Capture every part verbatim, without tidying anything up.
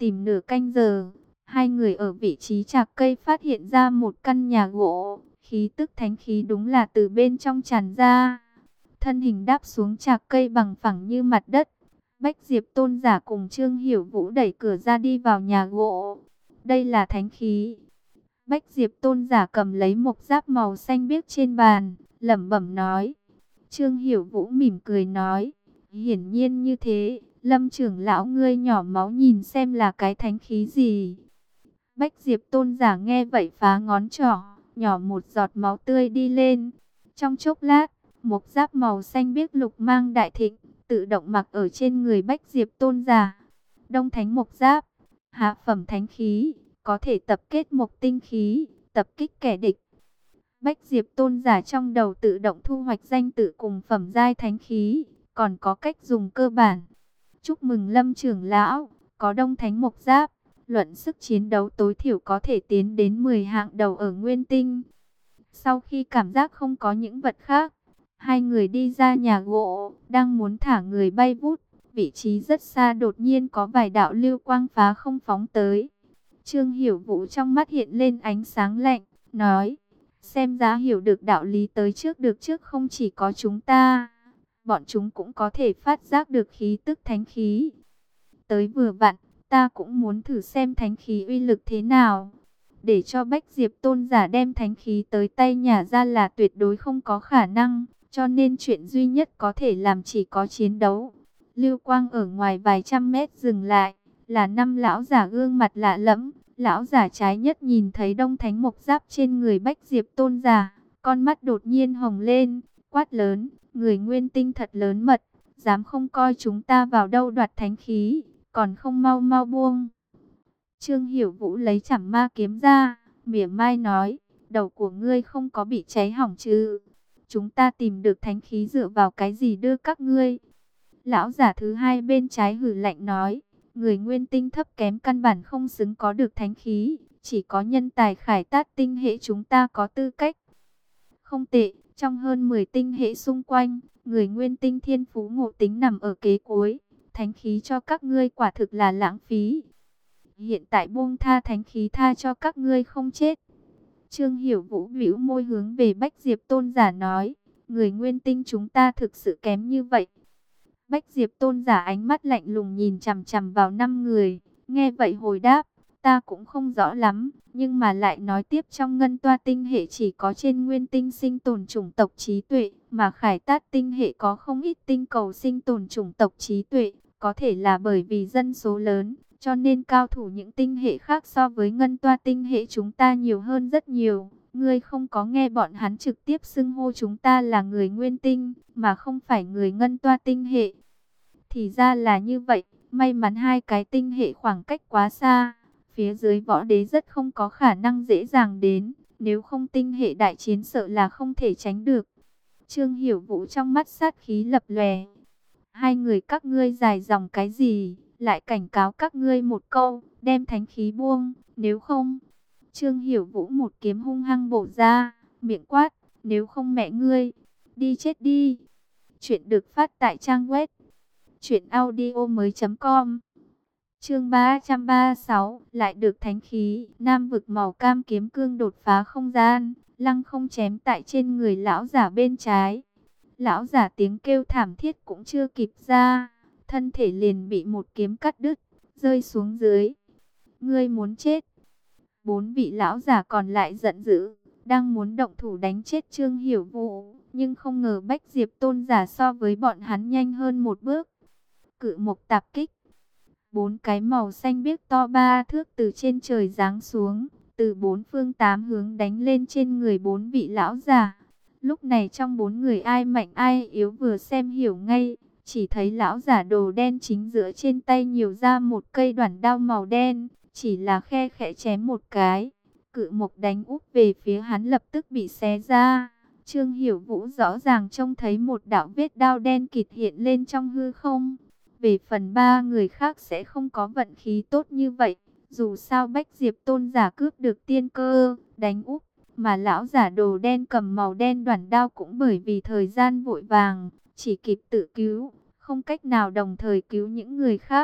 tìm nửa canh giờ. Hai người ở vị trí chạc cây phát hiện ra một căn nhà gỗ, khí tức thánh khí đúng là từ bên trong tràn ra. Thân hình đáp xuống chạc cây bằng phẳng như mặt đất. Bách Diệp Tôn giả cùng Trương Hiểu Vũ đẩy cửa ra đi vào nhà gỗ. Đây là thánh khí. Bách Diệp Tôn giả cầm lấy một giáp màu xanh biếc trên bàn, lẩm bẩm nói. Trương Hiểu Vũ mỉm cười nói, hiển nhiên như thế, Lâm trưởng lão ngươi nhỏ máu nhìn xem là cái thánh khí gì. Bách Diệp Tôn giả nghe vậy phá ngón trỏ, nhỏ một giọt máu tươi đi lên. Trong chốc lát, một giáp màu xanh biếc lục mang đại thịnh, tự động mặc ở trên người Bách Diệp Tôn giả. Đông thánh mộc giáp, hạ phẩm thánh khí, có thể tập kết mộc tinh khí, tập kích kẻ địch. Bách Diệp Tôn giả trong đầu tự động thu hoạch danh tự cùng phẩm giai thánh khí, còn có cách dùng cơ bản. Chúc mừng Lâm trưởng lão, có đông thánh mộc giáp, luận sức chiến đấu tối thiểu có thể tiến đến mười hạng đầu ở Nguyên Tinh. Sau khi cảm giác không có những vật khác, hai người đi ra nhà gỗ, đang muốn thả người bay vút, vị trí rất xa đột nhiên có vài đạo lưu quang phá không phóng tới. Trương Hiểu Vũ trong mắt hiện lên ánh sáng lạnh, nói, xem ra hiểu được đạo lý tới trước được trước không chỉ có chúng ta, bọn chúng cũng có thể phát giác được khí tức thánh khí. Tới vừa vặn, ta cũng muốn thử xem thánh khí uy lực thế nào. Để cho Bách Diệp Tôn giả đem thánh khí tới tay nhà ra là tuyệt đối không có khả năng, cho nên chuyện duy nhất có thể làm chỉ có chiến đấu. Lưu quang ở ngoài vài trăm mét dừng lại, là năm lão giả gương mặt lạ lẫm. Lão giả trái nhất nhìn thấy đông thánh mộc giáp trên người Bách Diệp Tôn giả, con mắt đột nhiên hồng lên, quát lớn, người Nguyên Tinh thật lớn mật, dám không coi chúng ta vào đâu đoạt thánh khí, còn không mau mau buông. Trương Hiểu Vũ lấy chảm ma kiếm ra, mỉa mai nói, đầu của ngươi không có bị cháy hỏng chứ? Chúng ta tìm được thánh khí dựa vào cái gì đưa các ngươi? Lão giả thứ hai bên trái hử lạnh nói, người Nguyên Tinh thấp kém căn bản không xứng có được thánh khí, chỉ có nhân tài khải tát tinh hệ chúng ta có tư cách. Không tệ, trong hơn mười tinh hệ xung quanh, người Nguyên Tinh thiên phú ngộ tính nằm ở kế cuối, thánh khí cho các ngươi quả thực là lãng phí. Hiện tại buông tha thánh khí tha cho các ngươi không chết. Trương Hiểu Vũ bĩu môi hướng về Bách Diệp Tôn giả nói, người Nguyên Tinh chúng ta thực sự kém như vậy. Bách Diệp Tôn giả ánh mắt lạnh lùng nhìn chằm chằm vào năm người, nghe vậy hồi đáp, ta cũng không rõ lắm, nhưng mà lại nói tiếp trong ngân toa tinh hệ chỉ có trên Nguyên Tinh sinh tồn chủng tộc trí tuệ, mà khải tát tinh hệ có không ít tinh cầu sinh tồn chủng tộc trí tuệ, có thể là bởi vì dân số lớn, cho nên cao thủ những tinh hệ khác so với ngân toa tinh hệ chúng ta nhiều hơn rất nhiều. Ngươi không có nghe bọn hắn trực tiếp xưng hô chúng ta là người Nguyên Tinh, mà không phải người ngân toa tinh hệ. Thì ra là như vậy, may mắn hai cái tinh hệ khoảng cách quá xa, phía dưới võ đế rất không có khả năng dễ dàng đến, nếu không tinh hệ đại chiến sợ là không thể tránh được. Trương Hiểu Vũ trong mắt sát khí lập lòe. Hai người các ngươi dài dòng cái gì, lại cảnh cáo các ngươi một câu, đem thánh khí buông, nếu không... Trương Hiểu Vũ một kiếm hung hăng bổ ra, miệng quát, nếu không mẹ ngươi, đi chết đi. Chuyện được phát tại trang web truyện audio mới chấm com. Chương ba trăm ba mươi sáu, lại được thánh khí, nam vực màu cam kiếm cương đột phá không gian, lăng không chém tại trên người lão giả bên trái. Lão giả tiếng kêu thảm thiết cũng chưa kịp ra, thân thể liền bị một kiếm cắt đứt, rơi xuống dưới. Ngươi muốn chết. Bốn vị lão giả còn lại giận dữ, đang muốn động thủ đánh chết Trương Hiểu Vũ, nhưng không ngờ Bách Diệp Tôn giả so với bọn hắn nhanh hơn một bước. Cự mộc tạp kích. Bốn cái màu xanh biếc to ba thước từ trên trời giáng xuống, từ bốn phương tám hướng đánh lên trên người bốn vị lão giả. Lúc này trong bốn người ai mạnh ai yếu vừa xem hiểu ngay, chỉ thấy lão giả đồ đen chính giữa trên tay nhiều ra một cây đoản đao màu đen, chỉ là khe khẽ chém một cái, cự mộc đánh úp về phía hắn lập tức bị xé ra. Trương Hiểu Vũ rõ ràng trông thấy một đạo vết đao đen kịt hiện lên trong hư không. Về phần ba người khác sẽ không có vận khí tốt như vậy, dù sao Bách Diệp Tôn giả cướp được tiên cơ, đánh úp, mà lão giả đồ đen cầm màu đen đoản đao cũng bởi vì thời gian vội vàng, chỉ kịp tự cứu, không cách nào đồng thời cứu những người khác.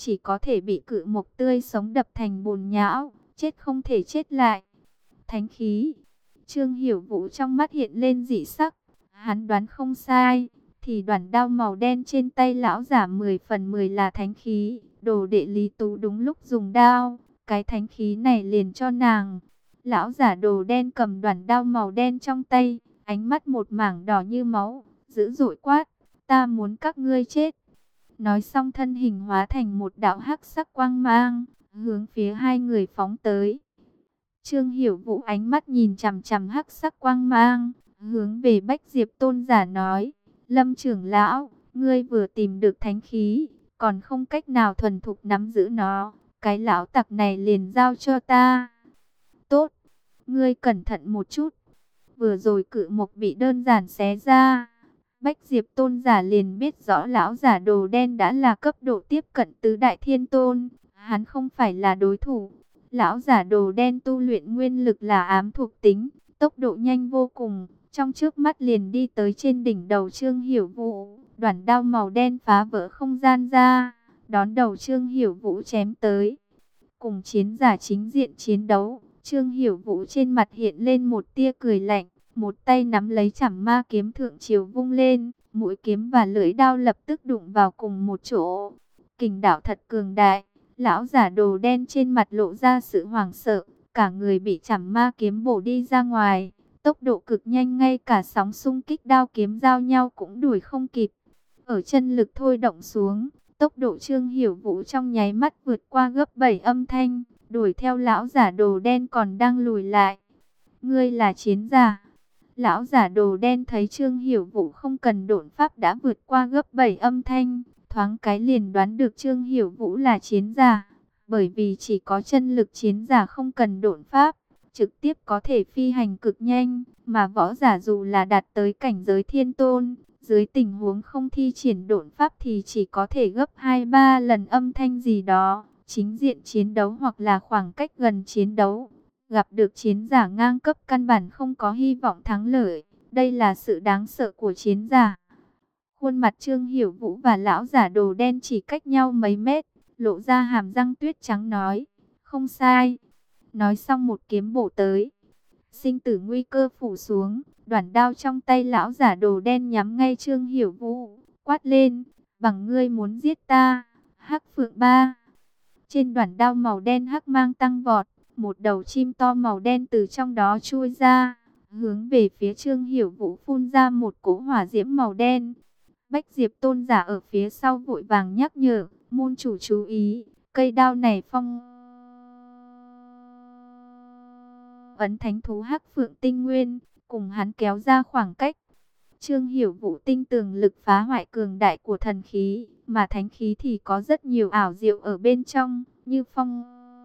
chỉ có thể bị cự mộc tươi sống đập thành bùn nhão, chết không thể chết lại. Thánh khí. Trương Hiểu Vũ trong mắt hiện lên dị sắc, hắn đoán không sai, thì đoạn đao màu đen trên tay lão giả mười phần mười là thánh khí. Đồ đệ Lý Tú đúng lúc dùng đao, cái thánh khí này liền cho nàng. Lão giả đồ đen cầm đoạn đao màu đen trong tay, ánh mắt một mảng đỏ như máu, dữ dội quát, ta muốn các ngươi chết. Nói xong thân hình hóa thành một đạo hắc sắc quang mang, hướng phía hai người phóng tới. Trương Hiểu Vũ ánh mắt nhìn chằm chằm hắc sắc quang mang, hướng về Bách Diệp Tôn giả nói, Lâm trưởng lão, ngươi vừa tìm được thánh khí, còn không cách nào thuần thục nắm giữ nó, cái lão tặc này liền giao cho ta. Tốt, ngươi cẩn thận một chút. Vừa rồi cự mộc bị đơn giản xé ra, Bách Diệp Tôn giả liền biết rõ lão giả đồ đen đã là cấp độ tiếp cận tứ đại thiên tôn, hắn không phải là đối thủ. Lão giả đồ đen tu luyện nguyên lực là ám thuộc tính, tốc độ nhanh vô cùng, trong trước mắt liền đi tới trên đỉnh đầu Trương Hiểu Vũ, đoản đao màu đen phá vỡ không gian ra, đón đầu Trương Hiểu Vũ chém tới. Cùng chiến giả chính diện chiến đấu, Trương Hiểu Vũ trên mặt hiện lên một tia cười lạnh, một tay nắm lấy chảm ma kiếm thượng triều vung lên, mũi kiếm và lưỡi đao lập tức đụng vào cùng một chỗ. Kình đạo thật cường đại. Lão giả đồ đen trên mặt lộ ra sự hoảng sợ, cả người bị chảm ma kiếm bổ đi ra ngoài, tốc độ cực nhanh, ngay cả sóng xung kích đao kiếm giao nhau cũng đuổi không kịp. Ở chân lực thôi động xuống, tốc độ Trương Hiểu Vũ trong nháy mắt vượt qua gấp bảy âm thanh, đuổi theo lão giả đồ đen còn đang lùi lại. Ngươi là chiến giả. Lão giả đồ đen thấy Trương Hiểu Vũ không cần độn pháp đã vượt qua gấp bảy âm thanh, thoáng cái liền đoán được Trương Hiểu Vũ là chiến giả, bởi vì chỉ có chân lực chiến giả không cần độn pháp, trực tiếp có thể phi hành cực nhanh, mà võ giả dù là đạt tới cảnh giới thiên tôn, dưới tình huống không thi triển độn pháp thì chỉ có thể gấp hai ba lần âm thanh gì đó. Chính diện chiến đấu hoặc là khoảng cách gần chiến đấu, gặp được chiến giả ngang cấp căn bản không có hy vọng thắng lợi, đây là sự đáng sợ của chiến giả. Khuôn mặt Trương Hiểu Vũ và lão giả đồ đen chỉ cách nhau mấy mét, lộ ra hàm răng tuyết trắng nói, không sai. Nói xong một kiếm bổ tới, sinh tử nguy cơ phủ xuống, đoản đao trong tay lão giả đồ đen nhắm ngay Trương Hiểu Vũ, quát lên, bằng ngươi muốn giết ta, Hắc Phượng Ba. Trên đoản đao màu đen hắc mang tăng vọt, một đầu chim to màu đen từ trong đó chui ra, hướng về phía Trương Hiểu Vũ phun ra một cỗ hỏa diễm màu đen. Bách Diệp Tôn giả ở phía sau vội vàng nhắc nhở, môn chủ chú ý, cây đao này phong ấn thánh thú Hắc Phượng Tinh Nguyên, cùng hắn kéo ra khoảng cách. Trương Hiểu Vũ tinh tường lực phá hoại cường đại của thần khí, mà thánh khí thì có rất nhiều ảo diệu ở bên trong, như phong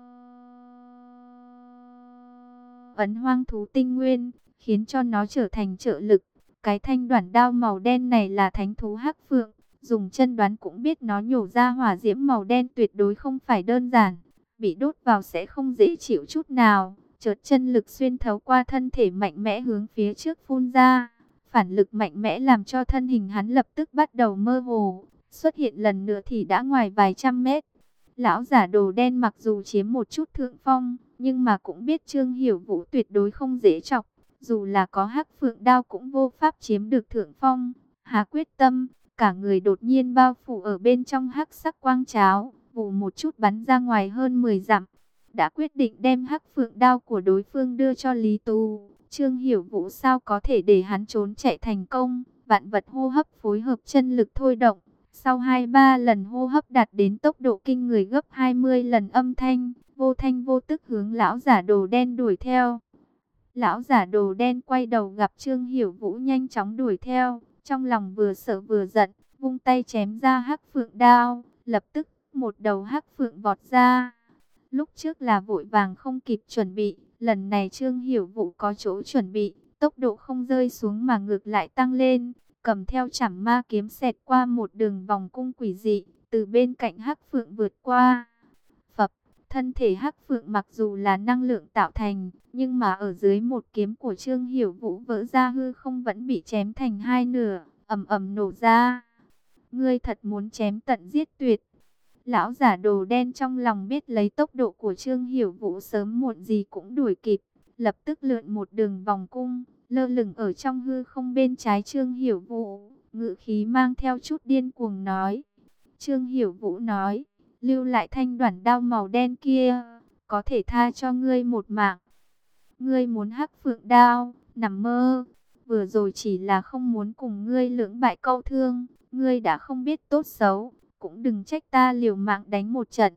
ấn hoang thú tinh nguyên, khiến cho nó trở thành trợ lực. Cái thanh đoản đao màu đen này là thánh thú Hắc Phượng, dùng chân đoán cũng biết nó nhổ ra hỏa diễm màu đen tuyệt đối không phải đơn giản, bị đốt vào sẽ không dễ chịu chút nào. Chợt chân lực xuyên thấu qua thân thể mạnh mẽ hướng phía trước phun ra, phản lực mạnh mẽ làm cho thân hình hắn lập tức bắt đầu mơ hồ, xuất hiện lần nữa thì đã ngoài vài trăm mét. Lão giả đồ đen mặc dù chiếm một chút thượng phong, nhưng mà cũng biết Trương Hiểu Vũ tuyệt đối không dễ chọc, dù là có Hắc Phượng đao cũng vô pháp chiếm được thượng phong. Hà quyết tâm, cả người đột nhiên bao phủ ở bên trong hắc sắc quang cháo, vù một chút bắn ra ngoài hơn mười dặm. Đã quyết định đem Hắc Phượng đao của đối phương đưa cho Lý Tú, Trương Hiểu Vũ sao có thể để hắn trốn chạy thành công. Vạn vật hô hấp phối hợp chân lực thôi động, sau hai ba lần hô hấp đạt đến tốc độ kinh người gấp hai mươi lần âm thanh, vô thanh vô tức hướng lão giả đồ đen đuổi theo. Lão giả đồ đen quay đầu gặp Trương Hiểu Vũ nhanh chóng đuổi theo, trong lòng vừa sợ vừa giận, vung tay chém ra Hắc Phượng đao, lập tức một đầu Hắc Phượng vọt ra. Lúc trước là vội vàng không kịp chuẩn bị, lần này Trương Hiểu Vũ có chỗ chuẩn bị, tốc độ không rơi xuống mà ngược lại tăng lên, cầm theo chảm ma kiếm xẹt qua một đường vòng cung quỷ dị, từ bên cạnh Hắc Phượng vượt qua. Phập, thân thể Hắc Phượng mặc dù là năng lượng tạo thành, nhưng mà ở dưới một kiếm của Trương Hiểu Vũ vỡ ra hư không vẫn bị chém thành hai nửa, ầm ầm nổ ra. Ngươi thật muốn chém tận giết tuyệt. Lão giả đồ đen trong lòng biết lấy tốc độ của Trương Hiểu Vũ sớm muộn gì cũng đuổi kịp, lập tức lượn một đường vòng cung, lơ lửng ở trong hư không bên trái Trương Hiểu Vũ, ngữ khí mang theo chút điên cuồng nói. Trương Hiểu Vũ nói, lưu lại thanh đoản đao màu đen kia, có thể tha cho ngươi một mạng. Ngươi muốn hắc phượng đao, nằm mơ, vừa rồi chỉ là không muốn cùng ngươi lưỡng bại câu thương, ngươi đã không biết tốt xấu, cũng đừng trách ta liều mạng đánh một trận.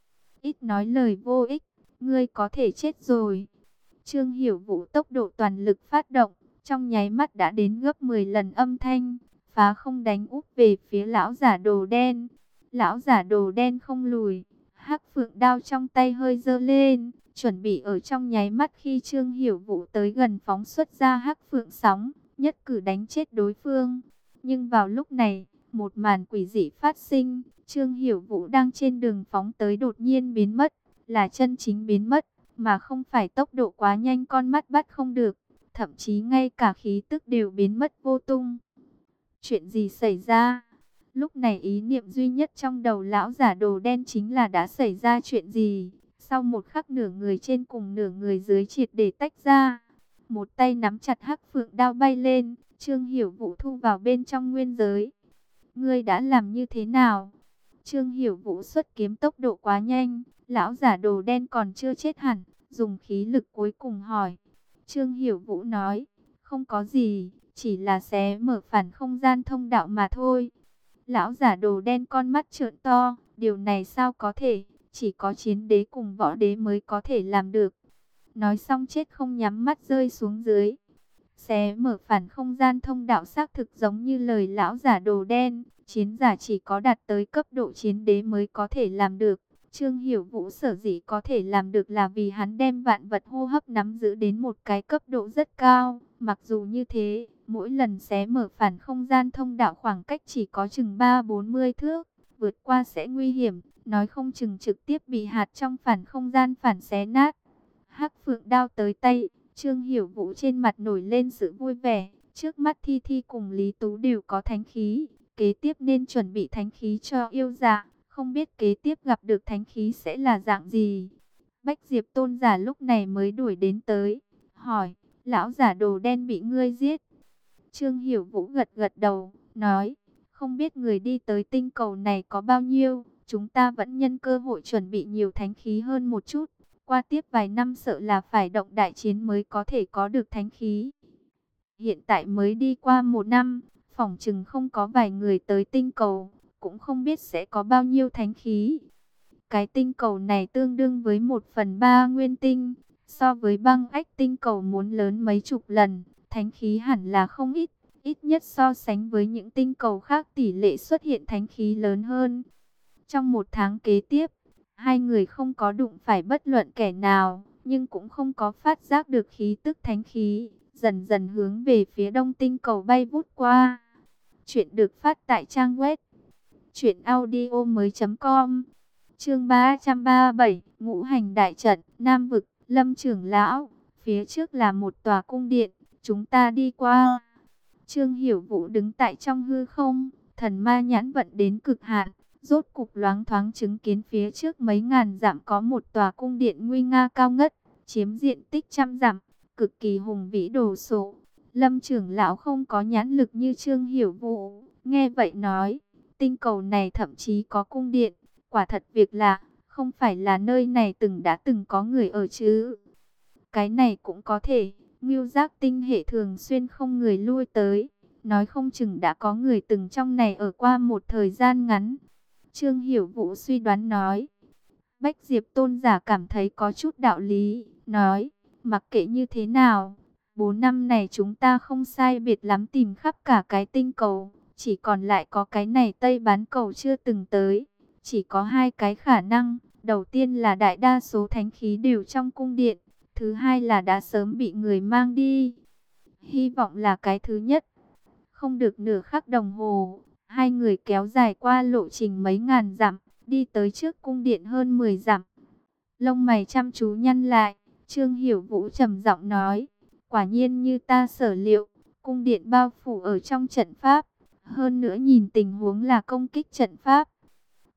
Ít nói lời vô ích, ngươi có thể chết rồi. Trương Hiểu Vũ tốc độ toàn lực phát động, trong nháy mắt đã đến gấp mười lần âm thanh, phá không đánh úp về phía lão giả đồ đen. Lão giả đồ đen không lùi, hắc phượng đao trong tay hơi giơ lên, chuẩn bị ở trong nháy mắt khi Trương Hiểu Vũ tới gần phóng xuất ra hắc phượng sóng, nhất cử đánh chết đối phương. Nhưng vào lúc này, một màn quỷ dị phát sinh, Trương Hiểu Vũ đang trên đường phóng tới đột nhiên biến mất, là chân chính biến mất, mà không phải tốc độ quá nhanh con mắt bắt không được, thậm chí ngay cả khí tức đều biến mất vô tung. Chuyện gì xảy ra? Lúc này ý niệm duy nhất trong đầu lão giả đồ đen chính là đã xảy ra chuyện gì? Sau một khắc nửa người trên cùng nửa người dưới triệt để tách ra, một tay nắm chặt hắc phượng đao bay lên, Trương Hiểu Vũ thu vào bên trong nguyên giới. Ngươi đã làm như thế nào? Trương Hiểu Vũ xuất kiếm tốc độ quá nhanh, lão giả đồ đen còn chưa chết hẳn, dùng khí lực cuối cùng hỏi. Trương Hiểu Vũ nói, không có gì, chỉ là xé mở phản không gian thông đạo mà thôi. Lão giả đồ đen con mắt trợn to, điều này sao có thể, chỉ có chiến đế cùng võ đế mới có thể làm được. Nói xong chết không nhắm mắt rơi xuống dưới. Xé mở phản không gian thông đạo xác thực giống như lời lão giả đồ đen, chiến giả chỉ có đạt tới cấp độ chiến đế mới có thể làm được. Trương Hiểu Vũ sở dĩ có thể làm được là vì hắn đem vạn vật hô hấp nắm giữ đến một cái cấp độ rất cao. Mặc dù như thế, mỗi lần xé mở phản không gian thông đạo khoảng cách chỉ có chừng ba bốn mươi thước, vượt qua sẽ nguy hiểm, nói không chừng trực tiếp bị hạt trong phản không gian phản xé nát. Hắc phượng đao tới tay, Trương Hiểu Vũ trên mặt nổi lên sự vui vẻ, trước mắt Thi Thi cùng Lý Tú đều có thánh khí, kế tiếp nên chuẩn bị thánh khí cho yêu dạ, không biết kế tiếp gặp được thánh khí sẽ là dạng gì. Bách Diệp tôn giả lúc này mới đuổi đến tới, hỏi, lão giả đồ đen bị ngươi giết. Trương Hiểu Vũ gật gật đầu, nói, không biết người đi tới tinh cầu này có bao nhiêu, chúng ta vẫn nhân cơ hội chuẩn bị nhiều thánh khí hơn một chút. Qua tiếp vài năm sợ là phải động đại chiến mới có thể có được thánh khí. Hiện tại mới đi qua một năm, phỏng chừng không có vài người tới tinh cầu, cũng không biết sẽ có bao nhiêu thánh khí. Cái tinh cầu này tương đương với một phần ba nguyên tinh, so với băng ách tinh cầu muốn lớn mấy chục lần, thánh khí hẳn là không ít, ít nhất so sánh với những tinh cầu khác tỷ lệ xuất hiện thánh khí lớn hơn. Trong một tháng kế tiếp, hai người không có đụng phải bất luận kẻ nào, nhưng cũng không có phát giác được khí tức thánh khí, dần dần hướng về phía đông tinh cầu bay vút qua. Chuyện được phát tại trang web truyện audio mới chấm com. Chương ba trăm ba mươi bảy, Ngũ hành đại trận, Nam vực, Lâm trưởng lão, phía trước là một tòa cung điện, chúng ta đi qua. Trương Hiểu Vũ đứng tại trong hư không, thần ma nhãn vận đến cực hạn, rốt cục loáng thoáng chứng kiến phía trước mấy ngàn dặm có một tòa cung điện nguy nga cao ngất, chiếm diện tích trăm dặm, cực kỳ hùng vĩ đồ sộ. Lâm trưởng lão không có nhãn lực như Trương Hiểu Vũ, nghe vậy nói, tinh cầu này thậm chí có cung điện, quả thật việc lạ, không phải là nơi này từng đã từng có người ở chứ. Cái này cũng có thể, Ngưu Giác tinh hệ thường xuyên không người lui tới, nói không chừng đã có người từng trong này ở qua một thời gian ngắn. Trương Hiểu Vũ suy đoán nói. Bách Diệp tôn giả cảm thấy có chút đạo lý, nói, mặc kệ như thế nào, bốn năm này chúng ta không sai biệt lắm tìm khắp cả cái tinh cầu, chỉ còn lại có cái này Tây bán cầu chưa từng tới. Chỉ có hai cái khả năng, đầu tiên là đại đa số thánh khí đều trong cung điện, thứ hai là đã sớm bị người mang đi. Hy vọng là cái thứ nhất. Không được nửa khắc đồng hồ, hai người kéo dài qua lộ trình mấy ngàn dặm, đi tới trước cung điện hơn mười dặm. Lông mày chăm chú nhăn lại, Trương Hiểu Vũ trầm giọng nói, quả nhiên như ta sở liệu, cung điện bao phủ ở trong trận pháp, hơn nữa nhìn tình huống là công kích trận pháp.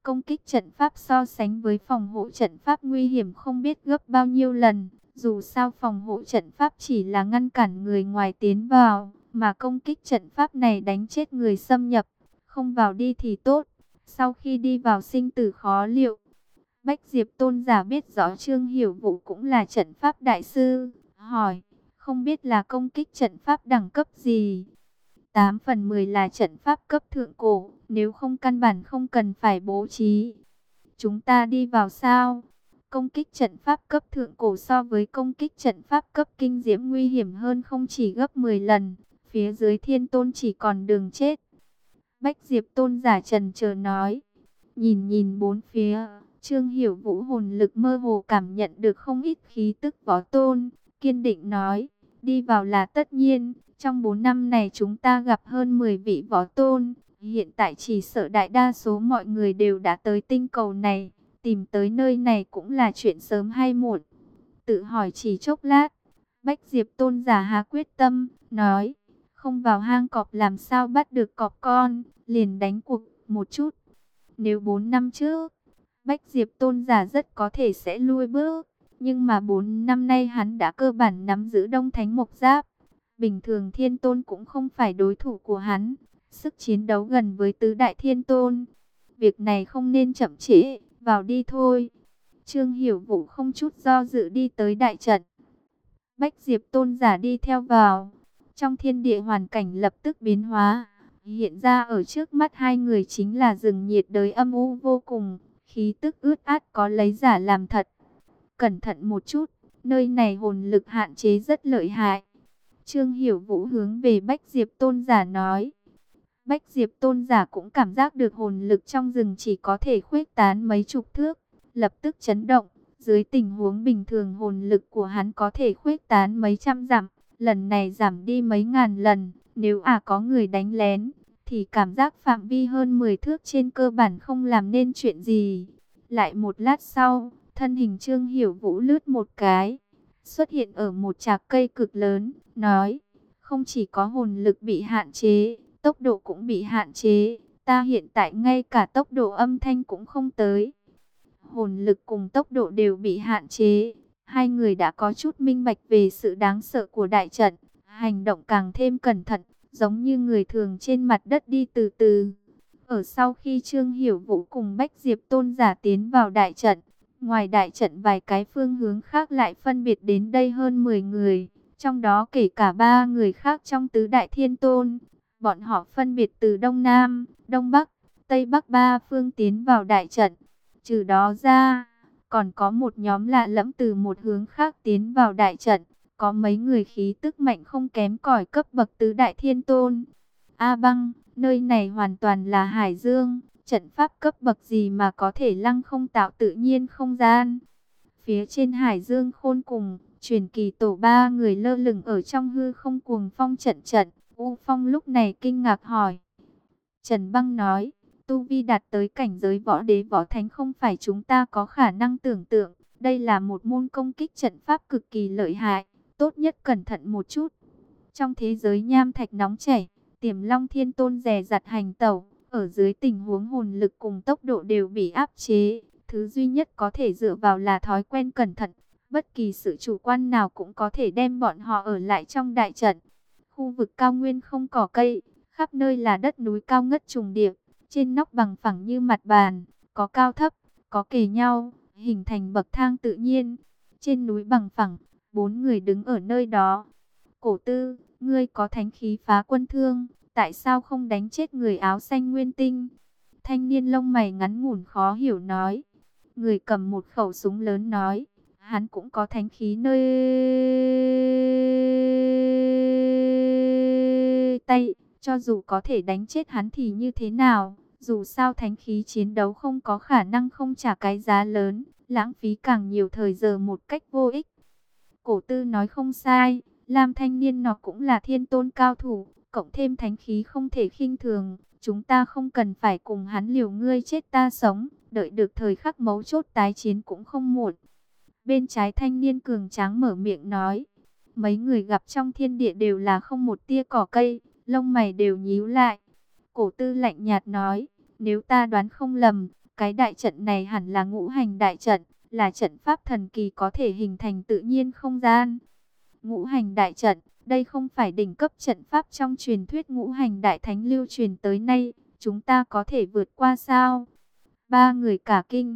công kích trận pháp so sánh với phòng hộ trận pháp nguy hiểm không biết gấp bao nhiêu lần. Dù sao phòng hộ trận pháp chỉ là ngăn cản người ngoài tiến vào, mà công kích trận pháp này đánh chết người xâm nhập, không vào đi thì tốt, sau khi đi vào sinh tử khó liệu. Bách Diệp Tôn giả biết rõ Trương Hiểu Vũ cũng là trận pháp đại sư, hỏi, không biết là công kích trận pháp đẳng cấp gì? Tám phần mười là trận pháp cấp thượng cổ, nếu không căn bản không cần phải bố trí. Chúng ta đi vào sao? Công kích trận pháp cấp thượng cổ so với công kích trận pháp cấp kinh diễm nguy hiểm hơn không chỉ gấp mười lần, phía dưới Thiên Tôn chỉ còn đường chết. Bách Diệp Tôn giả trần chờ nói, nhìn nhìn bốn phía, Trương Hiểu Vũ hồn lực mơ hồ cảm nhận được không ít khí tức võ tôn, kiên định nói, đi vào là tất nhiên, trong bốn năm này chúng ta gặp hơn mười vị võ tôn, hiện tại chỉ sợ đại đa số mọi người đều đã tới tinh cầu này, tìm tới nơi này cũng là chuyện sớm hay muộn. Tự hỏi chỉ chốc lát, Bách Diệp Tôn giả há quyết tâm, nói, không vào hang cọp làm sao bắt được cọp con, liền đánh cuộc một chút. Nếu bốn năm trước, Bách Diệp Tôn giả rất có thể sẽ lui bước, nhưng mà bốn năm nay hắn đã cơ bản nắm giữ Đông Thánh Mộc Giáp. Bình thường Thiên Tôn cũng không phải đối thủ của hắn, sức chiến đấu gần với tứ đại Thiên Tôn. Việc này không nên chậm trễ, vào đi thôi. Trương Hiểu Vũ không chút do dự đi tới đại trận. Bách Diệp Tôn giả đi theo vào. Trong thiên địa hoàn cảnh lập tức biến hóa. Hiện ra ở trước mắt hai người chính là rừng nhiệt đới âm u vô cùng, khí tức ướt át có lấy giả làm thật. Cẩn thận một chút, nơi này hồn lực hạn chế rất lợi hại. Trương Hiểu Vũ hướng về Bách Diệp Tôn giả nói. Bách Diệp Tôn giả cũng cảm giác được hồn lực trong rừng chỉ có thể khuếch tán mấy chục thước, lập tức chấn động. Dưới tình huống bình thường hồn lực của hắn có thể khuếch tán mấy trăm dặm, lần này giảm đi mấy ngàn lần. Nếu à có người đánh lén, thì cảm giác phạm vi hơn mười thước trên cơ bản không làm nên chuyện gì. Lại một lát sau, thân hình Trương Hiểu Vũ lướt một cái, xuất hiện ở một trạc cây cực lớn, nói, không chỉ có hồn lực bị hạn chế, tốc độ cũng bị hạn chế, ta hiện tại ngay cả tốc độ âm thanh cũng không tới. Hồn lực cùng tốc độ đều bị hạn chế, hai người đã có chút minh bạch về sự đáng sợ của đại trận, hành động càng thêm cẩn thận, giống như người thường trên mặt đất đi từ từ. Ở sau khi Trương Hiểu Vũ cùng Bách Diệp Tôn giả tiến vào đại trận, ngoài đại trận vài cái phương hướng khác lại phân biệt đến đây hơn mười người, trong đó kể cả ba người khác trong tứ đại Thiên Tôn. Bọn họ phân biệt từ Đông Nam, Đông Bắc, Tây Bắc ba phương tiến vào đại trận. Trừ đó ra, còn có một nhóm lạ lẫm từ một hướng khác tiến vào đại trận. Có mấy người khí tức mạnh không kém cỏi cấp bậc tứ đại Thiên Tôn. A Băng, nơi này hoàn toàn là hải dương, trận pháp cấp bậc gì mà có thể lăng không tạo tự nhiên không gian. Phía trên hải dương khôn cùng, truyền kỳ tổ ba người lơ lửng ở trong hư không cuồng phong trận trận. U Phong lúc này kinh ngạc hỏi. Trần Băng nói, tu vi đạt tới cảnh giới võ đế võ thánh không phải chúng ta có khả năng tưởng tượng. Đây là một môn công kích trận pháp cực kỳ lợi hại, tốt nhất cẩn thận một chút. Trong thế giới nham thạch nóng chảy, Tiềm Long Thiên Tôn dè dặt hành tẩu, ở dưới tình huống hồn lực cùng tốc độ đều bị áp chế. Thứ duy nhất có thể dựa vào là thói quen cẩn thận, bất kỳ sự chủ quan nào cũng có thể đem bọn họ ở lại trong đại trận. Khu vực cao nguyên không cỏ cây, khắp nơi là đất núi cao ngất trùng điệp, trên nóc bằng phẳng như mặt bàn, có cao thấp, có kề nhau, hình thành bậc thang tự nhiên. Trên núi bằng phẳng, bốn người đứng ở nơi đó. Cổ Tư, ngươi có thánh khí phá quân thương, tại sao không đánh chết người áo xanh Nguyên Tinh? Thanh niên lông mày ngắn ngủn khó hiểu nói. Người cầm một khẩu súng lớn nói, hắn cũng có thánh khí nơi tay, cho dù có thể đánh chết hắn thì như thế nào? Dù sao thánh khí chiến đấu không có khả năng không trả cái giá lớn, lãng phí càng nhiều thời giờ một cách vô ích. Cổ Tư nói không sai, Lam thanh niên nó cũng là Thiên Tôn cao thủ, cộng thêm thánh khí không thể khinh thường, chúng ta không cần phải cùng hắn liều ngươi chết ta sống, đợi được thời khắc mấu chốt tái chiến cũng không muộn. Bên trái thanh niên cường tráng mở miệng nói, mấy người gặp trong thiên địa đều là không một tia cỏ cây, lông mày đều nhíu lại. Cổ Tư lạnh nhạt nói, nếu ta đoán không lầm, Cái đại trận này hẳn là ngũ hành đại trận, là trận pháp thần kỳ có thể hình thành tự nhiên không gian. Ngũ hành đại trận, đây không phải đỉnh cấp trận pháp trong truyền thuyết ngũ hành đại thánh lưu truyền tới nay, chúng ta có thể vượt qua sao? Ba người cả kinh.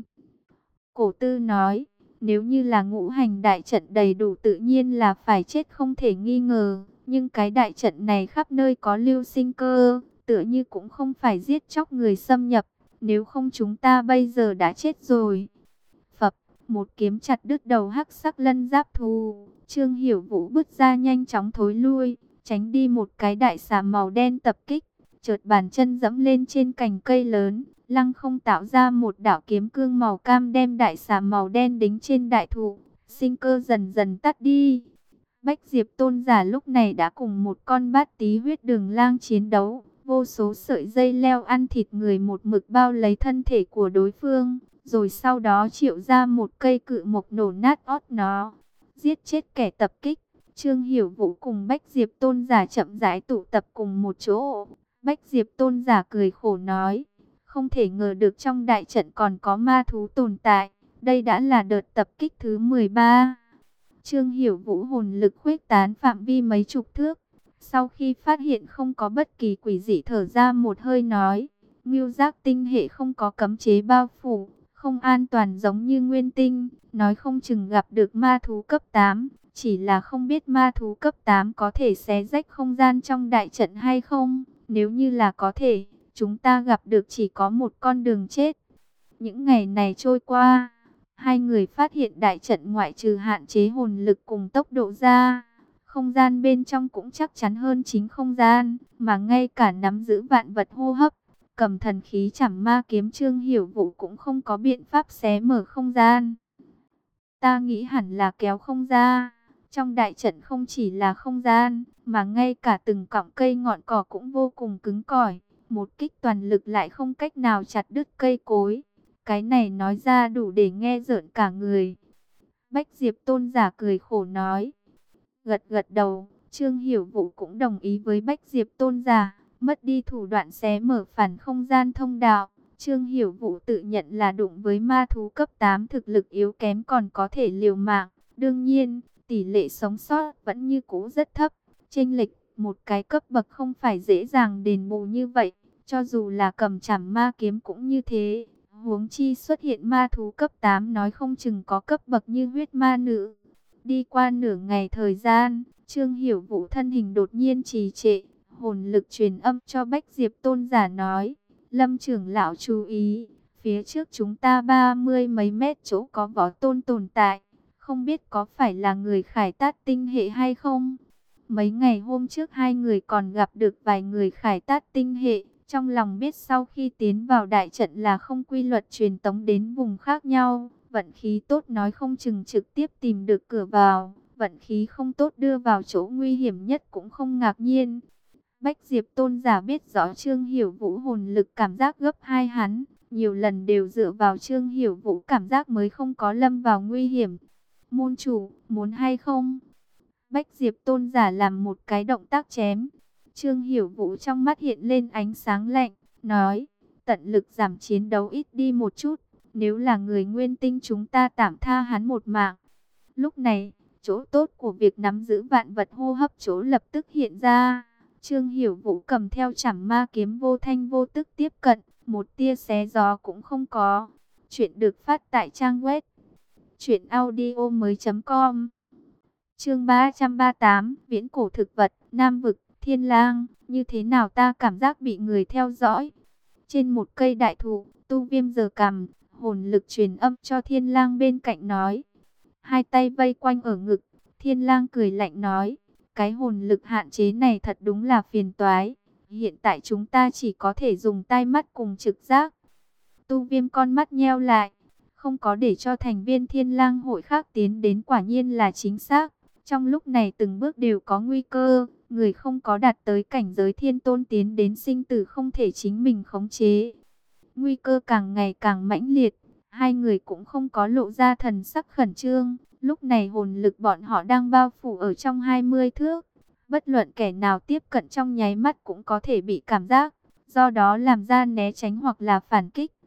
Cổ Tư nói, nếu như là ngũ hành đại trận đầy đủ tự nhiên là phải chết không thể nghi ngờ, nhưng cái đại trận này khắp nơi có lưu sinh cơ, tựa như cũng không phải giết chóc người xâm nhập, nếu không chúng ta bây giờ đã chết rồi. Phập, một kiếm chặt đứt đầu hắc sắc lân giáp thú, Trương Hiểu Vũ bước ra nhanh chóng thối lui, tránh đi một cái đại xà màu đen tập kích, chợt bàn chân dẫm lên trên cành cây lớn, lăng không tạo ra một đạo kiếm cương màu cam đem đại xà màu đen đính trên đại thụ, sinh cơ dần dần tắt đi. Bách Diệp Tôn giả lúc này đã cùng một con bát tí huyết đường lang chiến đấu, vô số sợi dây leo ăn thịt người một mực bao lấy thân thể của đối phương, rồi sau đó triệu ra một cây cự mộc nổ nát ót nó, giết chết kẻ tập kích. Trương Hiểu Vũ cùng Bách Diệp Tôn giả chậm rãi tụ tập cùng một chỗ. Bách Diệp Tôn giả cười khổ nói, không thể ngờ được trong đại trận còn có ma thú tồn tại, đây đã là đợt tập kích thứ mười ba. Trương Hiểu Vũ hồn lực khuếch tán phạm vi mấy chục thước, sau khi phát hiện không có bất kỳ quỷ dị thở ra một hơi nói, Ngưu Giác tinh hệ không có cấm chế bao phủ, không an toàn giống như Nguyên Tinh, nói không chừng gặp được ma thú cấp tám, chỉ là không biết ma thú cấp tám có thể xé rách không gian trong đại trận hay không, nếu như là có thể, chúng ta gặp được chỉ có một con đường chết. Những ngày này trôi qua, hai người phát hiện đại trận ngoại trừ hạn chế hồn lực cùng tốc độ ra, không gian bên trong cũng chắc chắn hơn chính không gian, mà ngay cả nắm giữ vạn vật hô hấp, cầm thần khí chảm ma kiếm Trương Hiểu Vũ cũng không có biện pháp xé mở không gian. Ta nghĩ hẳn là kéo không ra, trong đại trận không chỉ là không gian, mà ngay cả từng cọng cây ngọn cỏ cũng vô cùng cứng cỏi, một kích toàn lực lại không cách nào chặt đứt cây cối. Cái này nói ra đủ để nghe rợn cả người. Bách Diệp Tôn giả cười khổ nói. Gật gật đầu, Trương Hiểu Vũ cũng đồng ý với Bách Diệp Tôn giả, mất đi thủ đoạn xé mở phản không gian thông đạo. Trương Hiểu Vũ tự nhận là đụng với ma thú cấp tám thực lực yếu kém còn có thể liều mạng. Đương nhiên, tỷ lệ sống sót vẫn như cũ rất thấp. Chênh lệch một cái cấp bậc không phải dễ dàng đền bù như vậy. Cho dù là cầm chảm ma kiếm cũng như thế. Huống chi xuất hiện ma thú cấp tám nói không chừng có cấp bậc như huyết ma nữ. Đi qua nửa ngày thời gian, Trương Hiểu Vũ thân hình đột nhiên trì trệ, hồn lực truyền âm cho Bách Diệp Tôn giả nói, Lâm trưởng lão chú ý, phía trước chúng ta ba mươi mấy mét chỗ có võ tôn tồn tại, không biết có phải là người Khải Tát tinh hệ hay không? Mấy ngày hôm trước hai người còn gặp được vài người Khải Tát tinh hệ, trong lòng biết sau khi tiến vào đại trận là không quy luật truyền tống đến vùng khác nhau. Vận khí tốt nói không chừng trực tiếp tìm được cửa vào, vận khí không tốt đưa vào chỗ nguy hiểm nhất cũng không ngạc nhiên. Bách Diệp Tôn giả biết rõ Trương Hiểu Vũ hồn lực cảm giác gấp hai hắn, nhiều lần đều dựa vào Trương Hiểu Vũ cảm giác mới không có lâm vào nguy hiểm. Môn chủ, muốn hay không? Bách Diệp Tôn giả làm một cái động tác chém. Trương Hiểu Vũ trong mắt hiện lên ánh sáng lạnh, nói, tận lực giảm chiến đấu ít đi một chút. Nếu là người Nguyên Tinh chúng ta tạm tha hắn một mạng. Lúc này, chỗ tốt của việc nắm giữ vạn vật hô hấp chỗ lập tức hiện ra. Trương Hiểu Vũ cầm theo chảm ma kiếm vô thanh vô tức tiếp cận, một tia xé gió cũng không có. Chuyện được phát tại trang web truyện audio mới chấm com. Chương ba trăm ba mươi tám, Viễn cổ thực vật, Nam vực, Thiên Lang, như thế nào ta cảm giác bị người theo dõi. Trên một cây đại thụ, Tu Viêm giơ cằm, hồn lực truyền âm cho Thiên Lang bên cạnh nói. Hai tay vây quanh ở ngực, Thiên Lang cười lạnh nói, cái hồn lực hạn chế này thật đúng là phiền toái. Hiện tại chúng ta chỉ có thể dùng tai mắt cùng trực giác. Tu Viêm con mắt nheo lại, không có để cho thành viên Thiên Lang hội khác tiến đến quả nhiên là chính xác. Trong lúc này từng bước đều có nguy cơ, người không có đạt tới cảnh giới thiên tôn tiến đến sinh tử không thể chính mình khống chế. Nguy cơ càng ngày càng mãnh liệt, hai người cũng không có lộ ra thần sắc khẩn trương. Lúc này hồn lực bọn họ đang bao phủ ở trong hai mươi thước. Bất luận kẻ nào tiếp cận trong nháy mắt cũng có thể bị cảm giác, do đó làm ra né tránh hoặc là phản kích.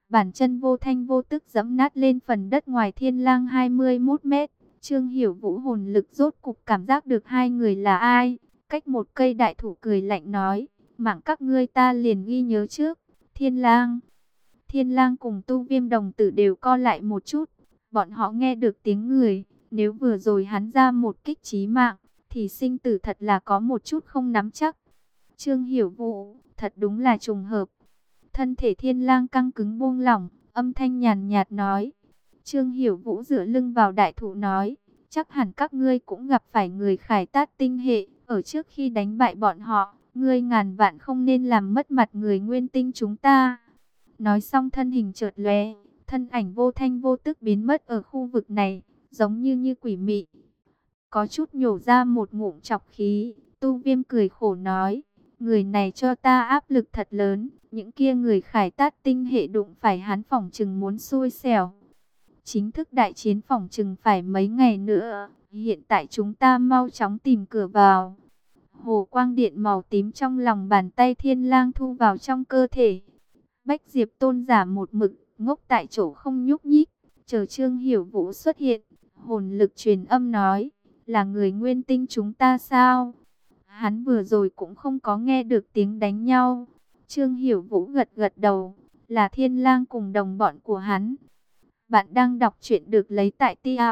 Bản chân vô thanh vô tức giẫm nát lên phần đất ngoài thiên lang hai mươi mốt mét. Trương Hiểu Vũ hồn lực rốt cục cảm giác được hai người là ai. Cách một cây đại thụ cười lạnh nói, mạng các ngươi ta liền ghi nhớ trước. Thiên lang. Thiên lang cùng Tu Viêm đồng tử đều co lại một chút. Bọn họ nghe được tiếng người. Nếu vừa rồi hắn ra một kích chí mạng, thì sinh tử thật là có một chút không nắm chắc. Trương Hiểu Vũ, thật đúng là trùng hợp. Thân thể thiên lang căng cứng buông lỏng, âm thanh nhàn nhạt nói. Trương Hiểu Vũ dựa lưng vào đại thụ nói, chắc hẳn các ngươi cũng gặp phải người Khải Tát tinh hệ. Ở trước khi đánh bại bọn họ, ngươi ngàn vạn không nên làm mất mặt người Nguyên Tinh chúng ta. Nói xong thân hình chợt lóe, thân ảnh vô thanh vô tức biến mất ở khu vực này, giống như như quỷ mị. Có chút nhổ ra một ngụm trọc khí, Tu Viêm cười khổ nói, người này cho ta áp lực thật lớn, những kia người Khải Tát tinh hệ đụng phải hắn phỏng chừng muốn xui xẻo. Chính thức đại chiến phỏng chừng phải mấy ngày nữa, hiện tại chúng ta mau chóng tìm cửa vào. Hồ quang điện màu tím trong lòng bàn tay thiên lang thu vào trong cơ thể. Bách Diệp Tôn giả một mực, ngốc tại chỗ không nhúc nhích, chờ Trương Hiểu Vũ xuất hiện, hồn lực truyền âm nói, là người Nguyên Tinh chúng ta sao? Hắn vừa rồi cũng không có nghe được tiếng đánh nhau. Trương Hiểu Vũ gật gật đầu, là thiên lang cùng đồng bọn của hắn. Bạn đang đọc truyện được lấy tại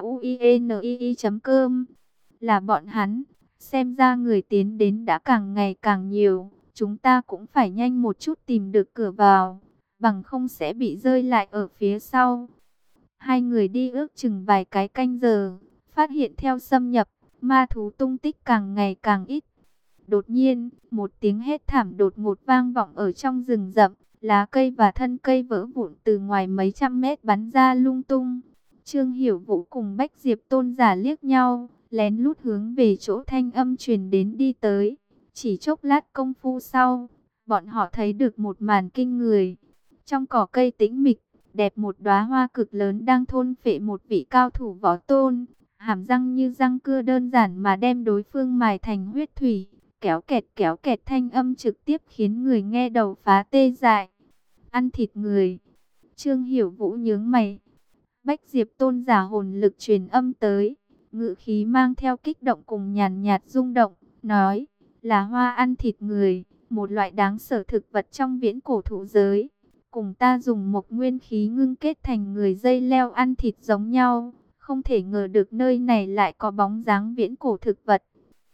tauinii chấm com. Là bọn hắn, xem ra người tiến đến đã càng ngày càng nhiều. Chúng ta cũng phải nhanh một chút tìm được cửa vào, bằng không sẽ bị rơi lại ở phía sau. Hai người đi ước chừng vài cái canh giờ, phát hiện theo xâm nhập, ma thú tung tích càng ngày càng ít. Đột nhiên, một tiếng hét thảm đột ngột vang vọng ở trong rừng rậm, lá cây và thân cây vỡ vụn từ ngoài mấy trăm mét bắn ra lung tung. Trương Hiểu Vũ cùng Bách Diệp Tôn giả liếc nhau, lén lút hướng về chỗ thanh âm truyền đến đi tới. Chỉ chốc lát công phu sau, bọn họ thấy được một màn kinh người. Trong cỏ cây tĩnh mịch, đẹp một đóa hoa cực lớn đang thôn phệ một vị cao thủ võ tôn. Hàm răng như răng cưa đơn giản mà đem đối phương mài thành huyết thủy. Kéo kẹt kéo kẹt thanh âm trực tiếp khiến người nghe đầu phá tê dại. Ăn thịt người. Trương Hiểu Vũ nhướng mày. Bách Diệp Tôn giả hồn lực truyền âm tới, ngữ khí mang theo kích động cùng nhàn nhạt rung động, nói, là hoa ăn thịt người, một loại đáng sợ thực vật trong viễn cổ thụ giới. Cùng ta dùng một nguyên khí ngưng kết thành người dây leo ăn thịt giống nhau, không thể ngờ được nơi này lại có bóng dáng viễn cổ thực vật.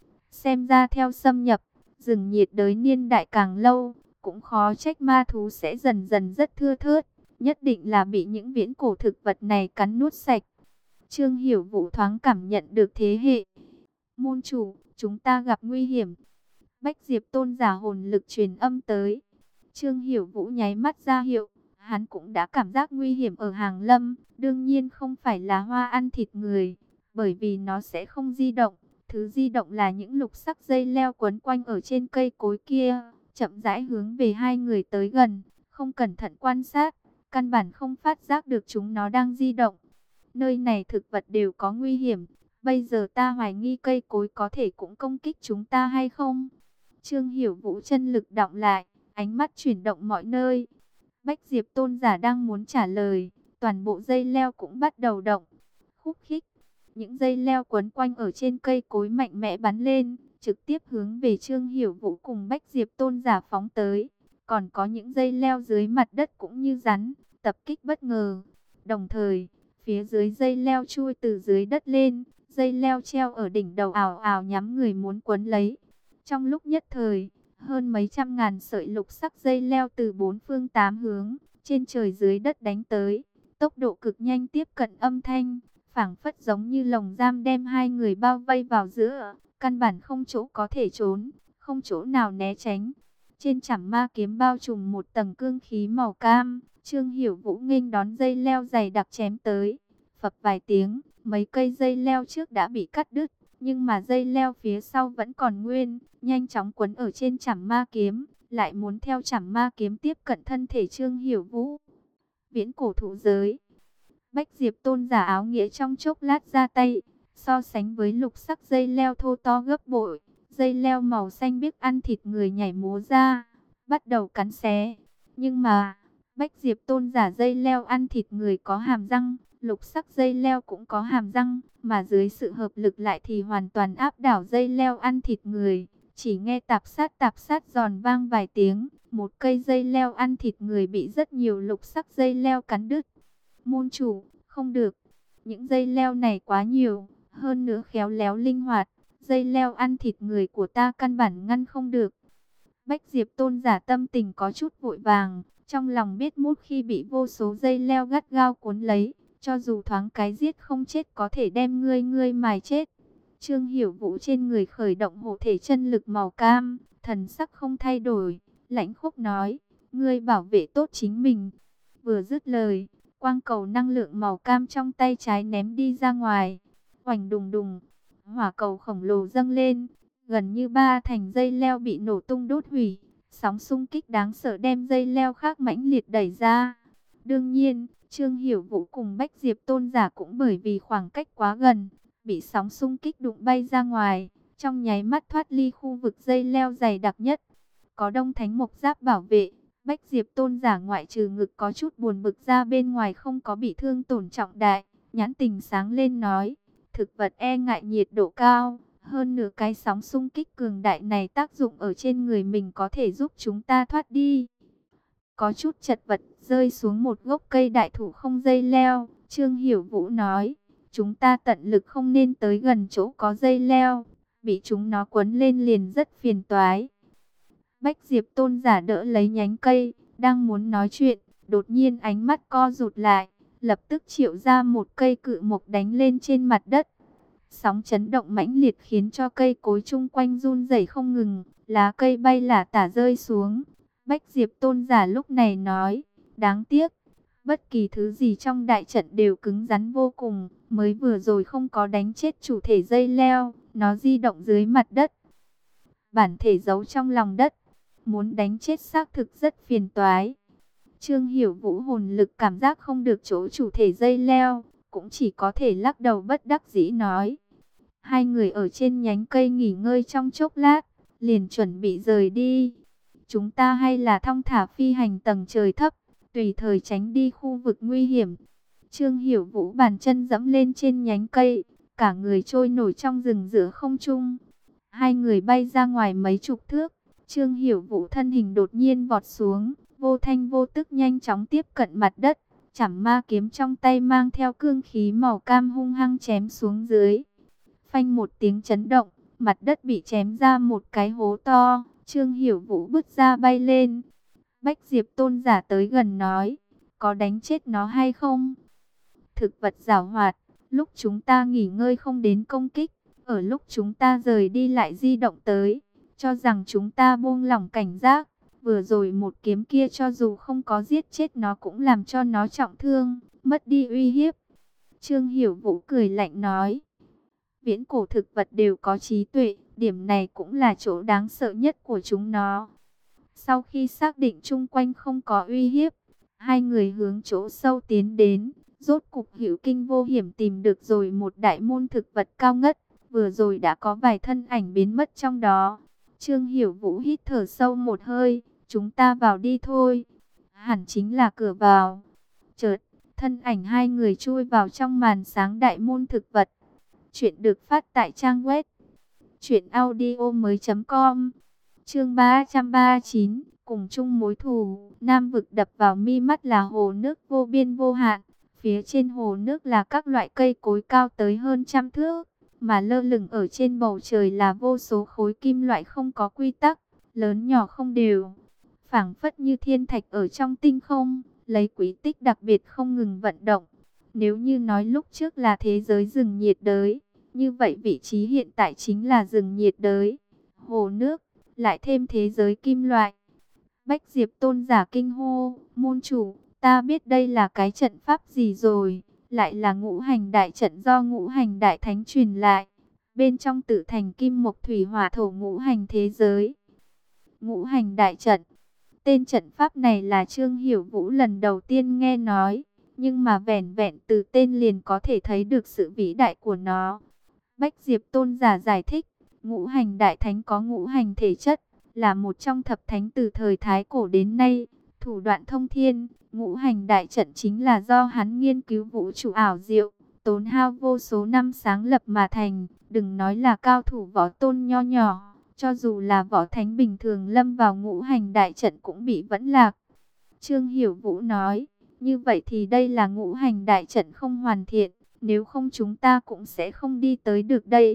Xem ra theo xâm nhập, rừng nhiệt đới niên đại càng lâu, cũng khó trách ma thú sẽ dần dần rất thưa thớt, nhất định là bị những viễn cổ thực vật này cắn nuốt sạch. Trương Hiểu Vũ thoáng cảm nhận được thế hệ. Môn chủ, chúng ta gặp nguy hiểm. Bách Diệp Tôn giả hồn lực truyền âm tới. Trương Hiểu Vũ nháy mắt ra hiệu, hắn cũng đã cảm giác nguy hiểm ở hàng lâm, đương nhiên không phải là hoa ăn thịt người, bởi vì nó sẽ không di động. Thứ di động là những lục sắc dây leo quấn quanh ở trên cây cối kia, chậm rãi hướng về hai người tới gần, không cẩn thận quan sát, căn bản không phát giác được chúng nó đang di động. Nơi này thực vật đều có nguy hiểm, bây giờ ta hoài nghi cây cối có thể cũng công kích chúng ta hay không? Trương Hiểu Vũ chân lực đọng lại, ánh mắt chuyển động mọi nơi. Bách Diệp Tôn giả đang muốn trả lời, toàn bộ dây leo cũng bắt đầu động. Khúc khích, những dây leo quấn quanh ở trên cây cối mạnh mẽ bắn lên, trực tiếp hướng về Trương Hiểu Vũ cùng Bách Diệp Tôn giả phóng tới. Còn có những dây leo dưới mặt đất cũng như rắn, tập kích bất ngờ. Đồng thời, phía dưới dây leo chui từ dưới đất lên, dây leo treo ở đỉnh đầu ào ào nhắm người muốn quấn lấy. Trong lúc nhất thời, hơn mấy trăm ngàn sợi lục sắc dây leo từ bốn phương tám hướng, trên trời dưới đất đánh tới. Tốc độ cực nhanh tiếp cận âm thanh, phảng phất giống như lồng giam đem hai người bao vây vào giữa, căn bản không chỗ có thể trốn, không chỗ nào né tránh. Trên chảm ma kiếm bao trùm một tầng cương khí màu cam, Trương Hiểu Vũ nghênh đón dây leo dày đặc chém tới. Phập vài tiếng, mấy cây dây leo trước đã bị cắt đứt, nhưng mà dây leo phía sau vẫn còn nguyên, nhanh chóng quấn ở trên chảm ma kiếm, lại muốn theo chảm ma kiếm tiếp cận thân thể Trương Hiểu Vũ. Viễn cổ thụ giới. Bách Diệp Tôn giả áo nghĩa trong chốc lát ra tay, so sánh với lục sắc dây leo thô to gấp bội, dây leo màu xanh biếc ăn thịt người nhảy múa ra, bắt đầu cắn xé. Nhưng mà, Bách Diệp Tôn giả dây leo ăn thịt người có hàm răng, lục sắc dây leo cũng có hàm răng, mà dưới sự hợp lực lại thì hoàn toàn áp đảo dây leo ăn thịt người. Chỉ nghe tạp sát tạp sát giòn vang vài tiếng, một cây dây leo ăn thịt người bị rất nhiều lục sắc dây leo cắn đứt. Môn chủ, không được, những dây leo này quá nhiều, hơn nữa khéo léo linh hoạt, dây leo ăn thịt người của ta căn bản ngăn không được. Bách Diệp Tôn giả tâm tình có chút vội vàng, trong lòng biết mút khi bị vô số dây leo gắt gao cuốn lấy, cho dù thoáng cái giết không chết có thể đem ngươi ngươi mài chết. Trương Hiểu Vũ trên người khởi động hộ thể chân lực màu cam, thần sắc không thay đổi, lãnh khốc nói, ngươi bảo vệ tốt chính mình. Vừa dứt lời, quang cầu năng lượng màu cam trong tay trái ném đi ra ngoài, oành đùng đùng, hỏa cầu khổng lồ dâng lên, gần như ba thành dây leo bị nổ tung đốt hủy, sóng xung kích đáng sợ đem dây leo khác mãnh liệt đẩy ra. Đương nhiên, Trương Hiểu Vũ cùng Bách Diệp Tôn giả cũng bởi vì khoảng cách quá gần, bị sóng xung kích đụng bay ra ngoài, trong nháy mắt thoát ly khu vực dây leo dày đặc nhất. Có Đông Thánh Mộc Giáp bảo vệ, Bách Diệp Tôn giả ngoại trừ ngực có chút buồn bực ra bên ngoài không có bị thương tổn trọng đại, nhãn tình sáng lên nói, thực vật e ngại nhiệt độ cao, hơn nửa cái sóng xung kích cường đại này tác dụng ở trên người mình có thể giúp chúng ta thoát đi. Có chút chật vật, rơi xuống một gốc cây đại thụ không dây leo, Trương Hiểu Vũ nói, chúng ta tận lực không nên tới gần chỗ có dây leo, bị chúng nó quấn lên liền rất phiền toái. Bách Diệp Tôn giả đỡ lấy nhánh cây, đang muốn nói chuyện, đột nhiên ánh mắt co rụt lại, lập tức triệu ra một cây cự mộc đánh lên trên mặt đất. Sóng chấn động mãnh liệt khiến cho cây cối chung quanh run rẩy không ngừng, lá cây bay lả tả rơi xuống. Bách Diệp Tôn giả lúc này nói, đáng tiếc, bất kỳ thứ gì trong đại trận đều cứng rắn vô cùng, mới vừa rồi không có đánh chết chủ thể dây leo, nó di động dưới mặt đất. Bản thể giấu trong lòng đất, muốn đánh chết xác thực rất phiền toái. Trương Hiểu Vũ hồn lực cảm giác không được chỗ chủ thể dây leo, cũng chỉ có thể lắc đầu bất đắc dĩ nói. Hai người ở trên nhánh cây nghỉ ngơi trong chốc lát, liền chuẩn bị rời đi. Chúng ta hay là thong thả phi hành tầng trời thấp, tùy thời tránh đi khu vực nguy hiểm. Trương Hiểu Vũ bàn chân dẫm lên trên nhánh cây, cả người trôi nổi trong rừng giữa không trung. Hai người bay ra ngoài mấy chục thước, Trương Hiểu Vũ thân hình đột nhiên vọt xuống, vô thanh vô tức nhanh chóng tiếp cận mặt đất. Chảm ma kiếm trong tay mang theo cương khí màu cam hung hăng chém xuống dưới. Phanh một tiếng chấn động, mặt đất bị chém ra một cái hố to, Trương Hiểu Vũ bứt ra bay lên. Bách Diệp Tôn giả tới gần nói, có đánh chết nó hay không? Thực vật giảo hoạt, lúc chúng ta nghỉ ngơi không đến công kích, ở lúc chúng ta rời đi lại di động tới, cho rằng chúng ta buông lỏng cảnh giác. Vừa rồi một kiếm kia cho dù không có giết chết nó cũng làm cho nó trọng thương, mất đi uy hiếp. Trương Hiểu Vũ cười lạnh nói, viễn cổ thực vật đều có trí tuệ, điểm này cũng là chỗ đáng sợ nhất của chúng nó. Sau khi xác định chung quanh không có uy hiếp, hai người hướng chỗ sâu tiến đến, rốt cục hữu kinh vô hiểm tìm được rồi một đại môn thực vật cao ngất, vừa rồi đã có vài thân ảnh biến mất trong đó. Trương Hiểu Vũ hít thở sâu một hơi, chúng ta vào đi thôi, hẳn chính là cửa vào. Chợt, thân ảnh hai người chui vào trong màn sáng đại môn thực vật. Chuyện được phát tại trang web truyện audio mới chấm com. Chương ba trăm ba mươi chín, cùng chung mối thù. Nam vực đập vào mi mắt là hồ nước vô biên vô hạn, phía trên hồ nước là các loại cây cối cao tới hơn trăm thước, mà lơ lửng ở trên bầu trời là vô số khối kim loại không có quy tắc, lớn nhỏ không đều, phảng phất như thiên thạch ở trong tinh không, lấy quỹ tích đặc biệt không ngừng vận động. Nếu như nói lúc trước là thế giới rừng nhiệt đới, như vậy vị trí hiện tại chính là rừng nhiệt đới, hồ nước, lại thêm thế giới kim loại. Bách Diệp Tôn giả kinh hô, môn chủ, ta biết đây là cái trận pháp gì rồi, lại là ngũ hành đại trận do ngũ hành đại thánh truyền lại. Bên trong tự thành kim mộc thủy hỏa thổ ngũ hành thế giới. Ngũ hành đại trận, tên trận pháp này là Trương Hiểu Vũ lần đầu tiên nghe nói, nhưng mà vẻn vẹn từ tên liền có thể thấy được sự vĩ đại của nó. Bách Diệp Tôn giả giải thích, ngũ hành đại thánh có ngũ hành thể chất, là một trong thập thánh từ thời Thái Cổ đến nay, thủ đoạn thông thiên. Ngũ hành đại trận chính là do hắn nghiên cứu vũ trụ ảo diệu, tốn hao vô số năm sáng lập mà thành. Đừng nói là cao thủ võ tôn nho nhỏ, cho dù là võ thánh bình thường lâm vào ngũ hành đại trận cũng bị vẫn lạc. Trương Hiểu Vũ nói, như vậy thì đây là ngũ hành đại trận không hoàn thiện, nếu không chúng ta cũng sẽ không đi tới được đây.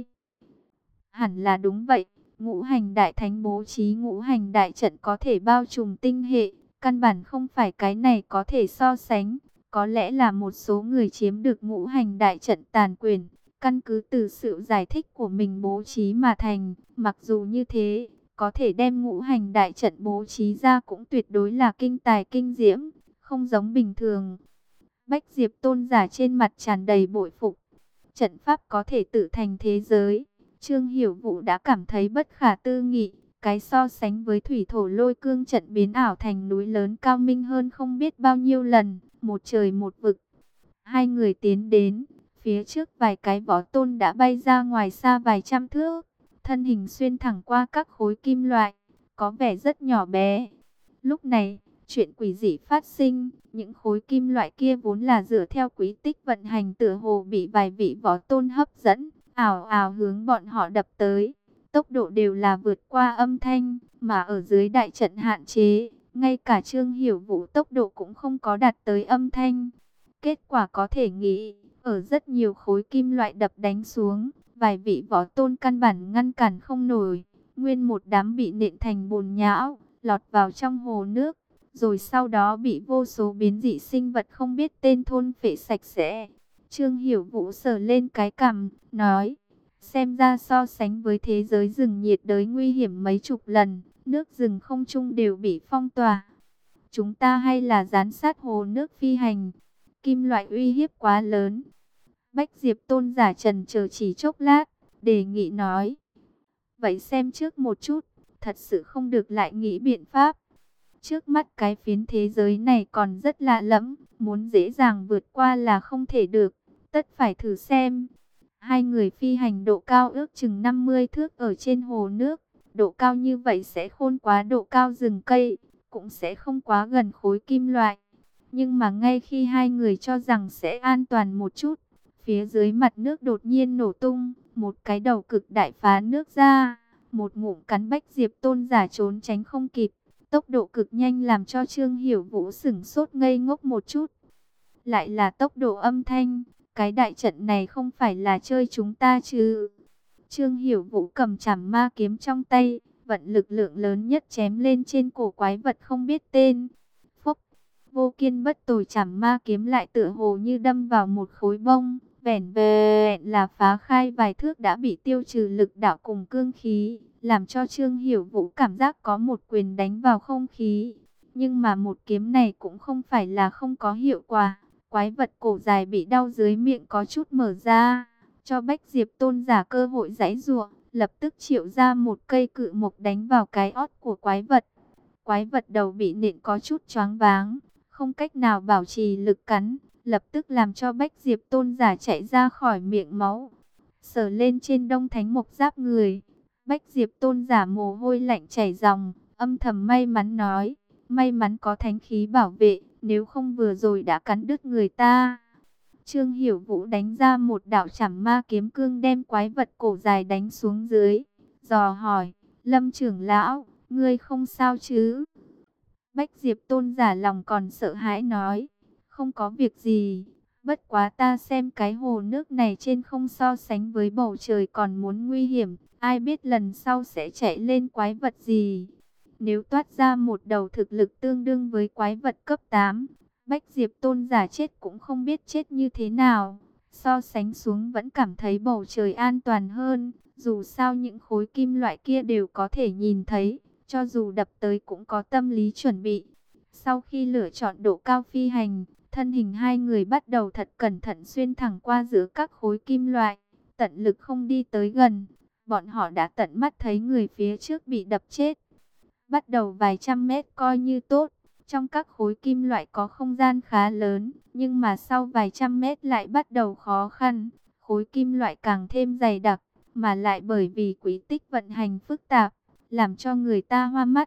Hẳn là đúng vậy, ngũ hành đại thánh bố trí ngũ hành đại trận có thể bao trùm tinh hệ, căn bản không phải cái này có thể so sánh. Có lẽ là một số người chiếm được ngũ hành đại trận tàn quyền, căn cứ từ sự giải thích của mình bố trí mà thành. Mặc dù như thế, có thể đem ngũ hành đại trận bố trí ra cũng tuyệt đối là kinh tài kinh diễm, không giống bình thường. Bách Diệp Tôn giả trên mặt tràn đầy bội phục. Trận pháp có thể tự thành thế giới. Trương Hiểu Vũ đã cảm thấy bất khả tư nghị. Cái so sánh với thủy thổ lôi cương trận biến ảo thành núi lớn cao minh hơn không biết bao nhiêu lần. Một trời một vực. Hai người tiến đến. Phía trước vài cái võ tôn đã bay ra ngoài xa vài trăm thước. Thân hình xuyên thẳng qua các khối kim loại. Có vẻ rất nhỏ bé. Lúc này, chuyện quỷ dị phát sinh. Những khối kim loại kia vốn là dựa theo quý tích vận hành tựa hồ bị vài vị võ tôn hấp dẫn. Ảo ảo hướng bọn họ đập tới. Tốc độ đều là vượt qua âm thanh. Mà ở dưới đại trận hạn chế, ngay cả Trương Hiểu Vũ tốc độ cũng không có đạt tới âm thanh. Kết quả có thể nghĩ, ở rất nhiều khối kim loại đập đánh xuống, vài vị võ tôn căn bản ngăn cản không nổi. Nguyên một đám bị nện thành bùn nhão, lọt vào trong hồ nước. Rồi sau đó bị vô số biến dị sinh vật không biết tên thôn phệ sạch sẽ. Trương Hiểu Vũ sờ lên cái cằm, nói, xem ra so sánh với thế giới rừng nhiệt đới nguy hiểm mấy chục lần, nước rừng không trung đều bị phong tỏa. Chúng ta hay là giám sát hồ nước phi hành, kim loại uy hiếp quá lớn. Bách Diệp Tôn giả trần chờ chỉ chốc lát, đề nghị nói, vậy xem trước một chút, thật sự không được lại nghĩ biện pháp. Trước mắt cái phiến thế giới này còn rất lạ lẫm, muốn dễ dàng vượt qua là không thể được, tất phải thử xem. Hai người phi hành độ cao ước chừng năm mươi thước ở trên hồ nước, độ cao như vậy sẽ khôn quá độ cao rừng cây, cũng sẽ không quá gần khối kim loại. Nhưng mà ngay khi hai người cho rằng sẽ an toàn một chút, phía dưới mặt nước đột nhiên nổ tung, một cái đầu cực đại phá nước ra, một ngụm cắn Bách Diệp Tôn giả trốn tránh không kịp. Tốc độ cực nhanh làm cho Trương Hiểu Vũ sửng sốt ngây ngốc một chút. Lại là tốc độ âm thanh, cái đại trận này không phải là chơi chúng ta chứ. Trương Hiểu Vũ cầm chảm ma kiếm trong tay, vận lực lượng lớn nhất chém lên trên cổ quái vật không biết tên. Phốc, vô kiên bất tồi chảm ma kiếm lại tựa hồ như đâm vào một khối bông. Vẻn vẹn là phá khai vài thước đã bị tiêu trừ lực đạo cùng cương khí, làm cho Trương Hiểu Vũ cảm giác có một quyền đánh vào không khí. Nhưng mà một kiếm này cũng không phải là không có hiệu quả. Quái vật cổ dài bị đau dưới miệng có chút mở ra, cho Bách Diệp Tôn giả cơ hội giãy giụa, lập tức triệu ra một cây cự mộc đánh vào cái ót của quái vật. Quái vật đầu bị nện có chút choáng váng, không cách nào bảo trì lực cắn, lập tức làm cho Bách Diệp Tôn giả chạy ra khỏi miệng máu. Sờ lên trên đông thánh mộc giáp người, Bách Diệp Tôn giả mồ hôi lạnh chảy ròng, âm thầm may mắn nói, may mắn có thánh khí bảo vệ, nếu không vừa rồi đã cắn đứt người ta. Trương Hiểu Vũ đánh ra một đạo chảm ma kiếm cương đem quái vật cổ dài đánh xuống dưới, dò hỏi, Lâm trưởng lão, ngươi không sao chứ? Bách Diệp Tôn giả lòng còn sợ hãi nói, không có việc gì, bất quá ta xem cái hồ nước này trên không so sánh với bầu trời còn muốn nguy hiểm, ai biết lần sau sẽ chạy lên quái vật gì. Nếu toát ra một đầu thực lực tương đương với quái vật cấp tám, Bách Diệp Tôn giả chết cũng không biết chết như thế nào. So sánh xuống vẫn cảm thấy bầu trời an toàn hơn, dù sao những khối kim loại kia đều có thể nhìn thấy, cho dù đập tới cũng có tâm lý chuẩn bị. Sau khi lựa chọn độ cao phi hành, thân hình hai người bắt đầu thật cẩn thận xuyên thẳng qua giữa các khối kim loại, tận lực không đi tới gần. Bọn họ đã tận mắt thấy người phía trước bị đập chết. Bắt đầu vài trăm mét coi như tốt, trong các khối kim loại có không gian khá lớn, nhưng mà sau vài trăm mét lại bắt đầu khó khăn. Khối kim loại càng thêm dày đặc, mà lại bởi vì quy tích vận hành phức tạp, làm cho người ta hoa mắt,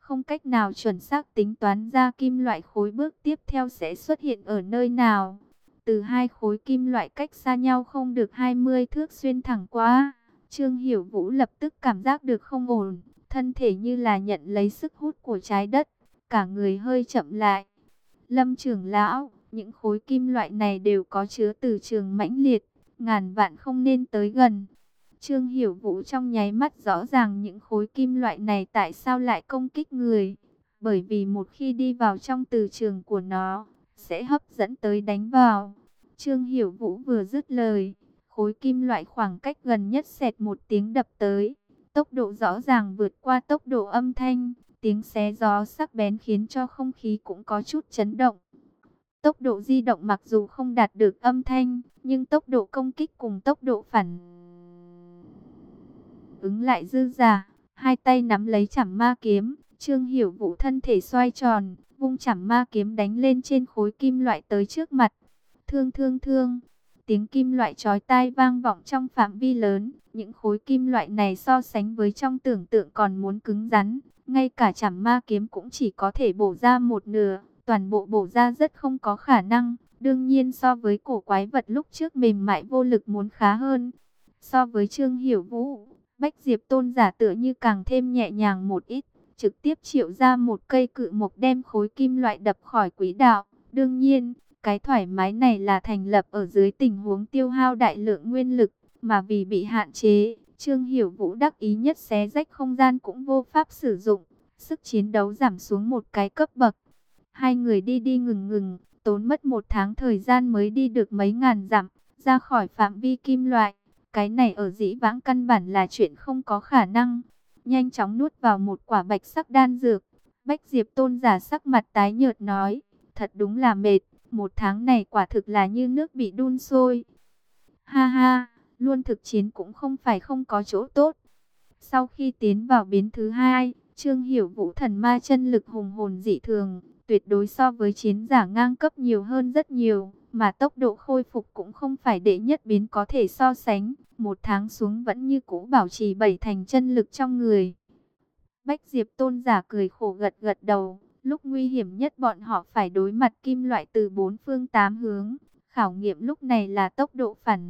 không cách nào chuẩn xác tính toán ra kim loại khối bước tiếp theo sẽ xuất hiện ở nơi nào. Từ hai khối kim loại cách xa nhau không được hai mươi thước xuyên thẳng qua, Trương Hiểu Vũ lập tức cảm giác được không ổn, thân thể như là nhận lấy sức hút của trái đất, cả người hơi chậm lại. Lâm trưởng lão, những khối kim loại này đều có chứa từ trường mãnh liệt, ngàn vạn không nên tới gần. Trương Hiểu Vũ trong nháy mắt rõ ràng những khối kim loại này tại sao lại công kích người. Bởi vì một khi đi vào trong từ trường của nó, sẽ hấp dẫn tới đánh vào. Trương Hiểu Vũ vừa dứt lời, khối kim loại khoảng cách gần nhất xẹt một tiếng đập tới. Tốc độ rõ ràng vượt qua tốc độ âm thanh, tiếng xé gió sắc bén khiến cho không khí cũng có chút chấn động. Tốc độ di động mặc dù không đạt được âm thanh, nhưng tốc độ công kích cùng tốc độ phản ứng lại dư dả. Hai tay nắm lấy chảm ma kiếm, Trương Hiểu Vũ thân thể xoay tròn, vung chảm ma kiếm đánh lên trên khối kim loại tới trước mặt. Thương thương thương, tiếng kim loại chói tai vang vọng trong phạm vi lớn. Những khối kim loại này so sánh với trong tưởng tượng còn muốn cứng rắn, ngay cả chảm ma kiếm cũng chỉ có thể bổ ra một nửa, toàn bộ bổ ra rất không có khả năng. Đương nhiên so với cổ quái vật lúc trước mềm mại vô lực muốn khá hơn. So với Trương Hiểu Vũ, Bách Diệp Tôn giả tựa như càng thêm nhẹ nhàng một ít, trực tiếp triệu ra một cây cự mộc đem khối kim loại đập khỏi quỹ đạo. Đương nhiên, cái thoải mái này là thành lập ở dưới tình huống tiêu hao đại lượng nguyên lực, mà vì bị hạn chế, Trương Hiểu Vũ đắc ý nhất xé rách không gian cũng vô pháp sử dụng, sức chiến đấu giảm xuống một cái cấp bậc. Hai người đi đi ngừng ngừng, tốn mất một tháng thời gian mới đi được mấy ngàn dặm, ra khỏi phạm vi kim loại. Cái này ở dĩ vãng căn bản là chuyện không có khả năng. Nhanh chóng nuốt vào một quả bạch sắc đan dược, Bách Diệp Tôn giả sắc mặt tái nhợt nói, thật đúng là mệt, một tháng này quả thực là như nước bị đun sôi. Ha ha, luôn thực chiến cũng không phải không có chỗ tốt. Sau khi tiến vào biến thứ hai, Trương Hiểu Vũ thần ma chân lực hùng hồn dị thường, tuyệt đối so với chiến giả ngang cấp nhiều hơn rất nhiều, mà tốc độ khôi phục cũng không phải đệ nhất biến có thể so sánh, một tháng xuống vẫn như cũ bảo trì bảy thành chân lực trong người. Bách Diệp Tôn giả cười khổ gật gật đầu, lúc nguy hiểm nhất bọn họ phải đối mặt kim loại từ bốn phương tám hướng, khảo nghiệm lúc này là tốc độ phản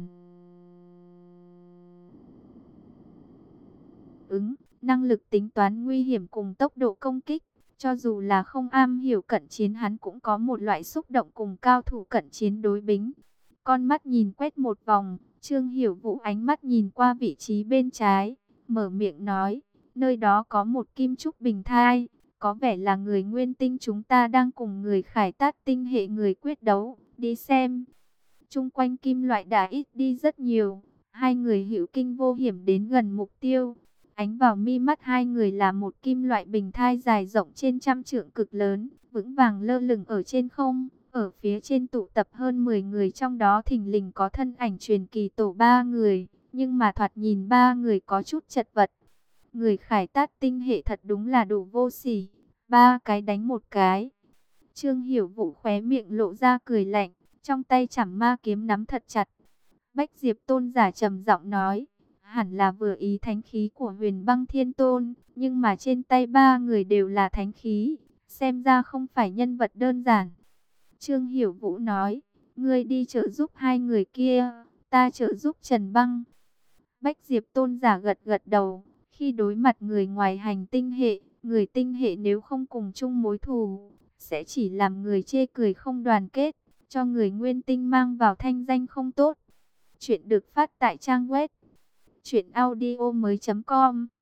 ứng, năng lực tính toán nguy hiểm cùng tốc độ công kích. Cho dù là không am hiểu cận chiến, hắn cũng có một loại xúc động cùng cao thủ cận chiến đối bính. Con mắt nhìn quét một vòng, Trương Hiểu Vũ ánh mắt nhìn qua vị trí bên trái, mở miệng nói, nơi đó có một kim trúc bình thai, có vẻ là người nguyên tinh chúng ta đang cùng người khải tát tinh hệ người quyết đấu, đi xem. Trung quanh kim loại đã ít đi rất nhiều, hai người hữu kinh vô hiểm đến gần mục tiêu. Ánh vào mi mắt hai người là một kim loại bình thai dài rộng trên trăm trượng cực lớn, vững vàng lơ lửng ở trên không. Ở phía trên tụ tập hơn mười người, trong đó thình lình có thân ảnh truyền kỳ tổ ba người, nhưng mà thoạt nhìn ba người có chút chật vật. Người khải tát tinh hệ thật đúng là đủ vô sỉ, ba cái đánh một cái. Trương Hiểu Vũ khóe miệng lộ ra cười lạnh, trong tay chảm ma kiếm nắm thật chặt. Bách Diệp Tôn giả trầm giọng nói, hẳn là vừa ý thánh khí của Huyền Băng Thiên Tôn, nhưng mà trên tay ba người đều là thánh khí, xem ra không phải nhân vật đơn giản. Trương Hiểu Vũ nói, ngươi đi trợ giúp hai người kia, ta trợ giúp Trần Băng. Bách Diệp Tôn giả gật gật đầu, khi đối mặt người ngoài hành tinh hệ, người tinh hệ nếu không cùng chung mối thù, sẽ chỉ làm người chê cười không đoàn kết, cho người nguyên tinh mang vào thanh danh không tốt. Chuyện được phát tại trang web truyện audio mới chấm com